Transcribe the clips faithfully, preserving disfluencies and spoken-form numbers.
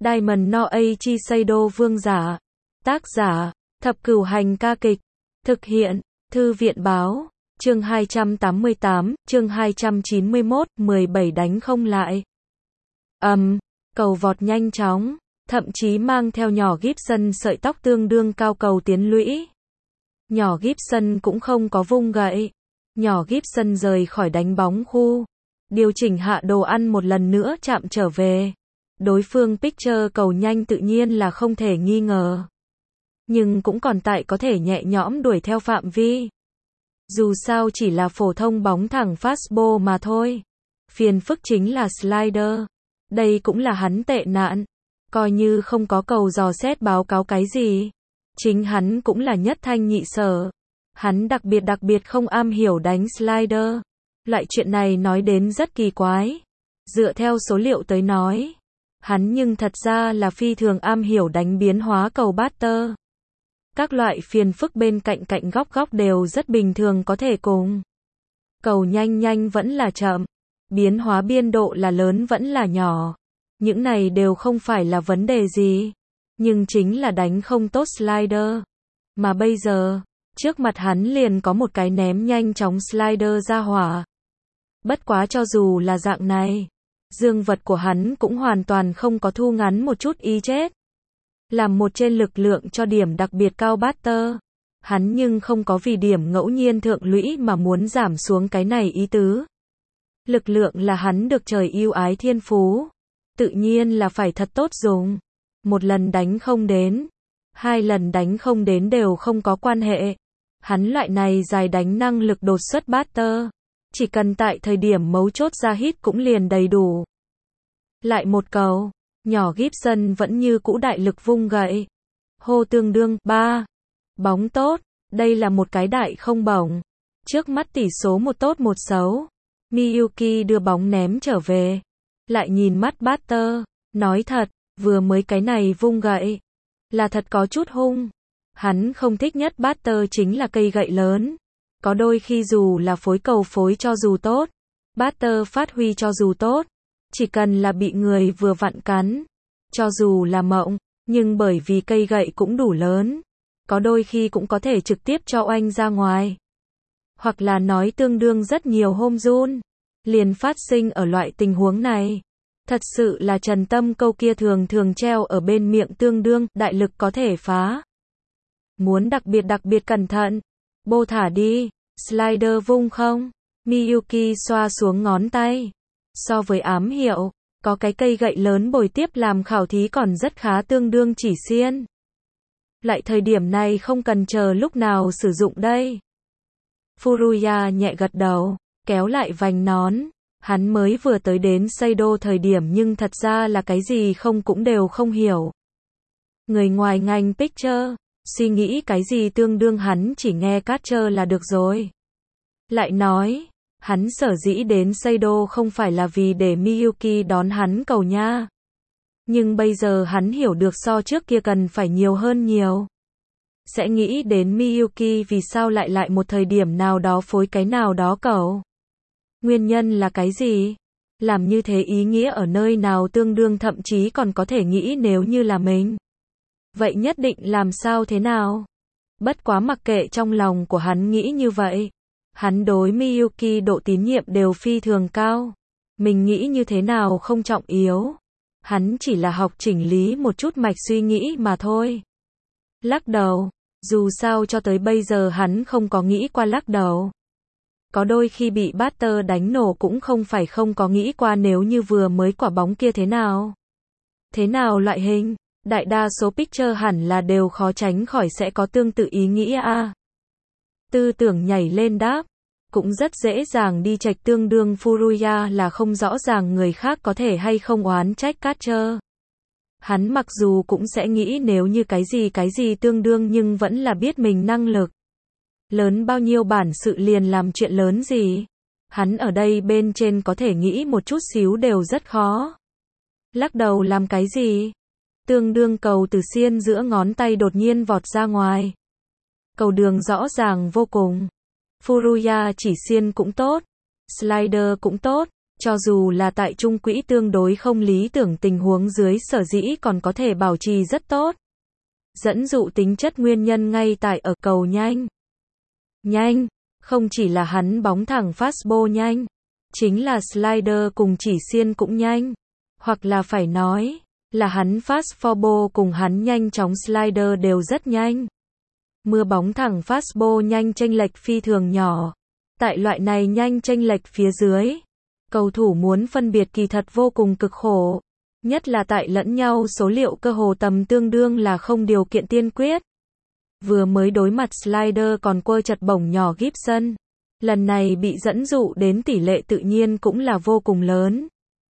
Diamond no Eiichi Seido vương giả. Tác giả, Thập Cửu Hành ca kịch. Thực hiện, Thư viện báo. Chương hai trăm tám mươi tám, chương hai trăm chín mươi mốt, mười bảy đánh không lại. Ầm, um, cầu vọt nhanh chóng, thậm chí mang theo nhỏ Gibson sợi tóc tương đương cao cầu tiến lũy. Nhỏ Gibson cũng không có vung gậy. Nhỏ Gibson rời khỏi đánh bóng khu, điều chỉnh hạ đồ ăn một lần nữa chạm trở về. Đối phương pitcher cầu nhanh tự nhiên là không thể nghi ngờ. Nhưng cũng còn tại có thể nhẹ nhõm đuổi theo phạm vi. Dù sao chỉ là phổ thông bóng thẳng fastball mà thôi. Phiền phức chính là slider. Đây cũng là hắn tệ nạn. Coi như không có cầu dò xét báo cáo cái gì. Chính hắn cũng là nhất thanh nhị sở. Hắn đặc biệt đặc biệt không am hiểu đánh slider. Loại chuyện này nói đến rất kỳ quái. Dựa theo số liệu tới nói, hắn nhưng thật ra là phi thường am hiểu đánh biến hóa cầu batter. Các loại phiền phức bên cạnh cạnh góc góc đều rất bình thường có thể cùng. Cầu nhanh nhanh vẫn là chậm. Biến hóa biên độ là lớn vẫn là nhỏ. Những này đều không phải là vấn đề gì. Nhưng chính là đánh không tốt slider. Mà bây giờ, trước mặt hắn liền có một cái ném nhanh chóng slider ra hỏa. Bất quá cho dù là dạng này, dương vật của hắn cũng hoàn toàn không có thu ngắn một chút ý chết. Làm một trên lực lượng cho điểm đặc biệt cao batter, hắn nhưng không có vì điểm ngẫu nhiên thượng lũy mà muốn giảm xuống cái này ý tứ. Lực lượng là hắn được trời ưu ái thiên phú, tự nhiên là phải thật tốt dùng. Một lần đánh không đến, hai lần đánh không đến đều không có quan hệ. Hắn loại này dài đánh năng lực đột xuất batter, chỉ cần tại thời điểm mấu chốt ra hit cũng liền đầy đủ. Lại một cầu, nhỏ Gibson vẫn như cũ đại lực vung gậy. Hô tương đương, ba. Bóng tốt, đây là một cái đại không bổng. Trước mắt tỷ số một tốt một xấu. Miyuki đưa bóng ném trở về. Lại nhìn mắt batter, nói thật, vừa mới cái này vung gậy. Là thật có chút hung. Hắn không thích nhất batter chính là cây gậy lớn. Có đôi khi dù là phối cầu phối cho dù tốt, batter phát huy cho dù tốt, chỉ cần là bị người vừa vặn cắn, cho dù là mộng, nhưng bởi vì cây gậy cũng đủ lớn, có đôi khi cũng có thể trực tiếp cho oanh ra ngoài. Hoặc là nói tương đương rất nhiều home run, liền phát sinh ở loại tình huống này. Thật sự là trần tâm câu kia thường thường treo ở bên miệng tương đương, đại lực có thể phá. Muốn đặc biệt đặc biệt cẩn thận. Bô thả đi, slider vung không? Miyuki xoa xuống ngón tay. So với ám hiệu, có cái cây gậy lớn bồi tiếp làm khảo thí còn rất khá tương đương chỉ xiên. Lại thời điểm này không cần chờ lúc nào sử dụng đây. Furuya nhẹ gật đầu, kéo lại vành nón. Hắn mới vừa tới đến Seido thời điểm nhưng thật ra là cái gì không cũng đều không hiểu. Người ngoài ngành pitcher, suy nghĩ cái gì tương đương hắn chỉ nghe catcher là được rồi. Lại nói, hắn sở dĩ đến Seido không phải là vì để Miyuki đón hắn cầu nha. Nhưng bây giờ hắn hiểu được so trước kia cần phải nhiều hơn nhiều. Sẽ nghĩ đến Miyuki vì sao lại lại một thời điểm nào đó phối cái nào đó cầu. Nguyên nhân là cái gì? Làm như thế ý nghĩa ở nơi nào tương đương thậm chí còn có thể nghĩ nếu như là mình. Vậy nhất định làm sao thế nào? Bất quá mặc kệ trong lòng của hắn nghĩ như vậy. Hắn đối Miyuki độ tín nhiệm đều phi thường cao. Mình nghĩ như thế nào không trọng yếu. Hắn chỉ là học chỉnh lý một chút mạch suy nghĩ mà thôi. Lắc đầu. Dù sao cho tới bây giờ hắn không có nghĩ qua lắc đầu. Có đôi khi bị batter đánh nổ cũng không phải không có nghĩ qua nếu như vừa mới quả bóng kia thế nào. Thế nào loại hình, đại đa số pitcher hẳn là đều khó tránh khỏi sẽ có tương tự ý nghĩ a. À. Tư tưởng nhảy lên đáp, cũng rất dễ dàng đi chệch tương đương Furuya là không rõ ràng người khác có thể hay không oán trách catcher. Hắn mặc dù cũng sẽ nghĩ nếu như cái gì cái gì tương đương nhưng vẫn là biết mình năng lực. Lớn bao nhiêu bản sự liền làm chuyện lớn gì. Hắn ở đây bên trên có thể nghĩ một chút xíu đều rất khó. Lắc đầu làm cái gì? Tương đương cầu từ xiên giữa ngón tay đột nhiên vọt ra ngoài. Cầu đường rõ ràng vô cùng. Furuya chỉ xiên cũng tốt. Slider cũng tốt. Cho dù là tại trung quỹ tương đối không lý tưởng tình huống dưới sở dĩ còn có thể bảo trì rất tốt. Dẫn dụ tính chất nguyên nhân ngay tại ở cầu nhanh. Nhanh, không chỉ là hắn bóng thẳng fastball nhanh, chính là slider cùng chỉ xiên cũng nhanh. Hoặc là phải nói, là hắn fast four ball cùng hắn nhanh chóng slider đều rất nhanh. Mưa bóng thẳng fastball nhanh chênh lệch phi thường nhỏ. Tại loại này nhanh chênh lệch phía dưới, cầu thủ muốn phân biệt kỳ thật vô cùng cực khổ. Nhất là tại lẫn nhau số liệu cơ hồ tầm tương đương là không điều kiện tiên quyết. Vừa mới đối mặt slider còn quơ chật bổng nhỏ Gibson. Lần này bị dẫn dụ đến tỷ lệ tự nhiên cũng là vô cùng lớn.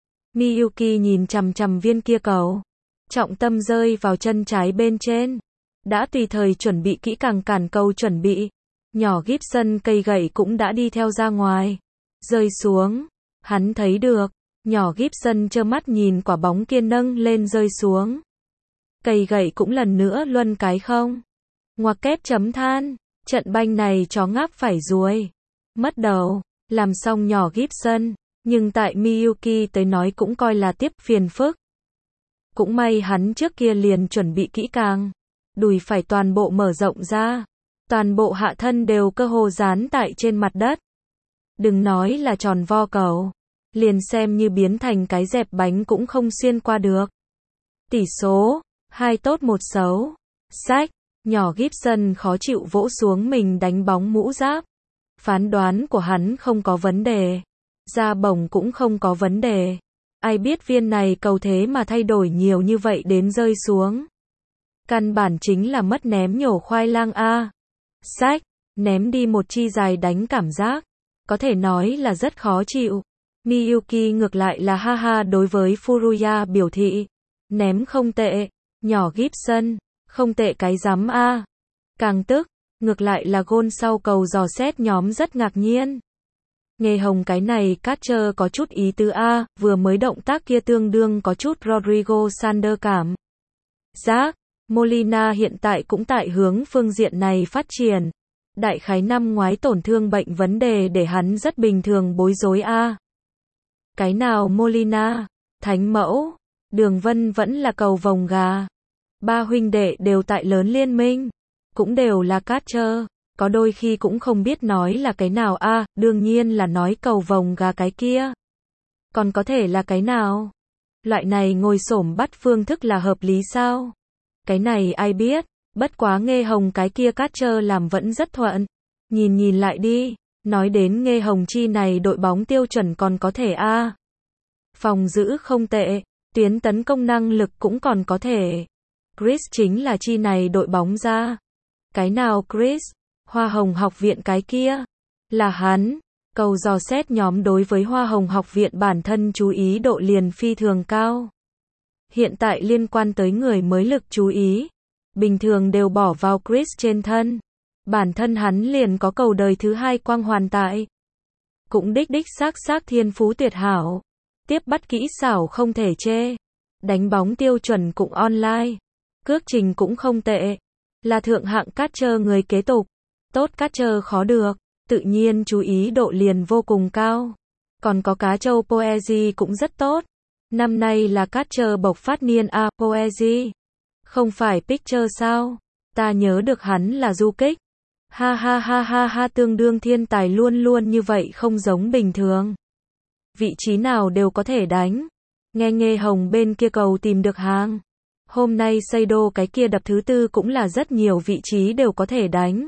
Miyuki nhìn chằm chằm viên kia cầu. Trọng tâm rơi vào chân trái bên trên. Đã tùy thời chuẩn bị kỹ càng cản cầu chuẩn bị. Nhỏ Gibson cây gậy cũng đã đi theo ra ngoài. Rơi xuống. Hắn thấy được. Nhỏ Gibson trơ mắt nhìn quả bóng kia nâng lên rơi xuống. Cây gậy cũng lần nữa luân cái không. Ngoặc kép chấm than. Trận banh này chó ngáp phải ruồi. Mất đầu. Làm xong nhỏ Gibson. Nhưng tại Miyuki tới nói cũng coi là tiếp phiền phức. Cũng may hắn trước kia liền chuẩn bị kỹ càng. Đùi phải toàn bộ mở rộng ra. Toàn bộ hạ thân đều cơ hồ dán tại trên mặt đất. Đừng nói là tròn vo cầu. Liền xem như biến thành cái dẹp bánh cũng không xuyên qua được. Tỷ số, hai tốt một xấu. Sách, nhỏ Gibson khó chịu vỗ xuống mình đánh bóng mũ giáp. Phán đoán của hắn không có vấn đề. Ra bổng cũng không có vấn đề. Ai biết viên này cầu thế mà thay đổi nhiều như vậy đến rơi xuống. Căn bản chính là mất ném nhổ khoai lang a. Sách, ném đi một chi dài đánh cảm giác. Có thể nói là rất khó chịu. Miyuki ngược lại là ha ha đối với Furuya biểu thị. Ném không tệ. Nhỏ Gibson, không tệ cái rắm a. Càng tức, ngược lại là gôn sau cầu dò xét nhóm rất ngạc nhiên. Nghe hồng cái này catcher có chút ý tứ a, vừa mới động tác kia tương đương có chút Rodrigo Sander cảm. Giác, Molina hiện tại cũng tại hướng phương diện này phát triển. Đại khái năm ngoái tổn thương bệnh vấn đề để hắn rất bình thường bối rối a. Cái nào Molina, Thánh Mẫu, Đường Vân vẫn là cầu vồng gà. Ba huynh đệ đều tại lớn liên minh, cũng đều là catcher. Có đôi khi cũng không biết nói là cái nào a, à, đương nhiên là nói cầu vồng gà cái kia. Còn có thể là cái nào? Loại này ngồi xổm bắt phương thức là hợp lý sao? Cái này ai biết, bất quá Nghê Hồng cái kia catcher làm vẫn rất thuận. Nhìn nhìn lại đi, nói đến Nghê Hồng chi này đội bóng tiêu chuẩn còn có thể a. À. Phòng giữ không tệ, tuyến tấn công năng lực cũng còn có thể. Chris chính là chi này đội bóng ra. Cái nào Chris? Hoa Hồng học viện cái kia. Là hắn. Cầu dò xét nhóm đối với Hoa Hồng học viện bản thân chú ý độ liền phi thường cao. Hiện tại liên quan tới người mới lực chú ý. Bình thường đều bỏ vào Chris trên thân. Bản thân hắn liền có cầu đời thứ hai quang hoàn tại. Cũng đích đích xác xác thiên phú tuyệt hảo. Tiếp bắt kỹ xảo không thể chê. Đánh bóng tiêu chuẩn cũng online. Cước trình cũng không tệ. Là thượng hạng catcher người kế tục. Tốt catcher khó được, tự nhiên chú ý độ liền vô cùng cao. Còn có cá trâu Poezi cũng rất tốt. Năm nay là catcher bộc phát niên a, Poezi. Không phải pitcher sao? Ta nhớ được hắn là du kích. Ha ha ha ha ha, tương đương thiên tài luôn luôn như vậy không giống bình thường. Vị trí nào đều có thể đánh. Nghe Nghê Hồng bên kia cầu tìm được hàng. Hôm nay Seido cái kia đập thứ tư cũng là rất nhiều vị trí đều có thể đánh.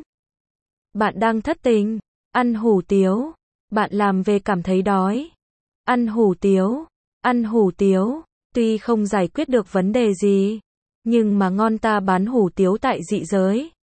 Bạn đang thất tình, ăn hủ tiếu, bạn làm về cảm thấy đói. Ăn hủ tiếu, ăn hủ tiếu, tuy không giải quyết được vấn đề gì, nhưng mà ngon ta bán hủ tiếu tại dị giới.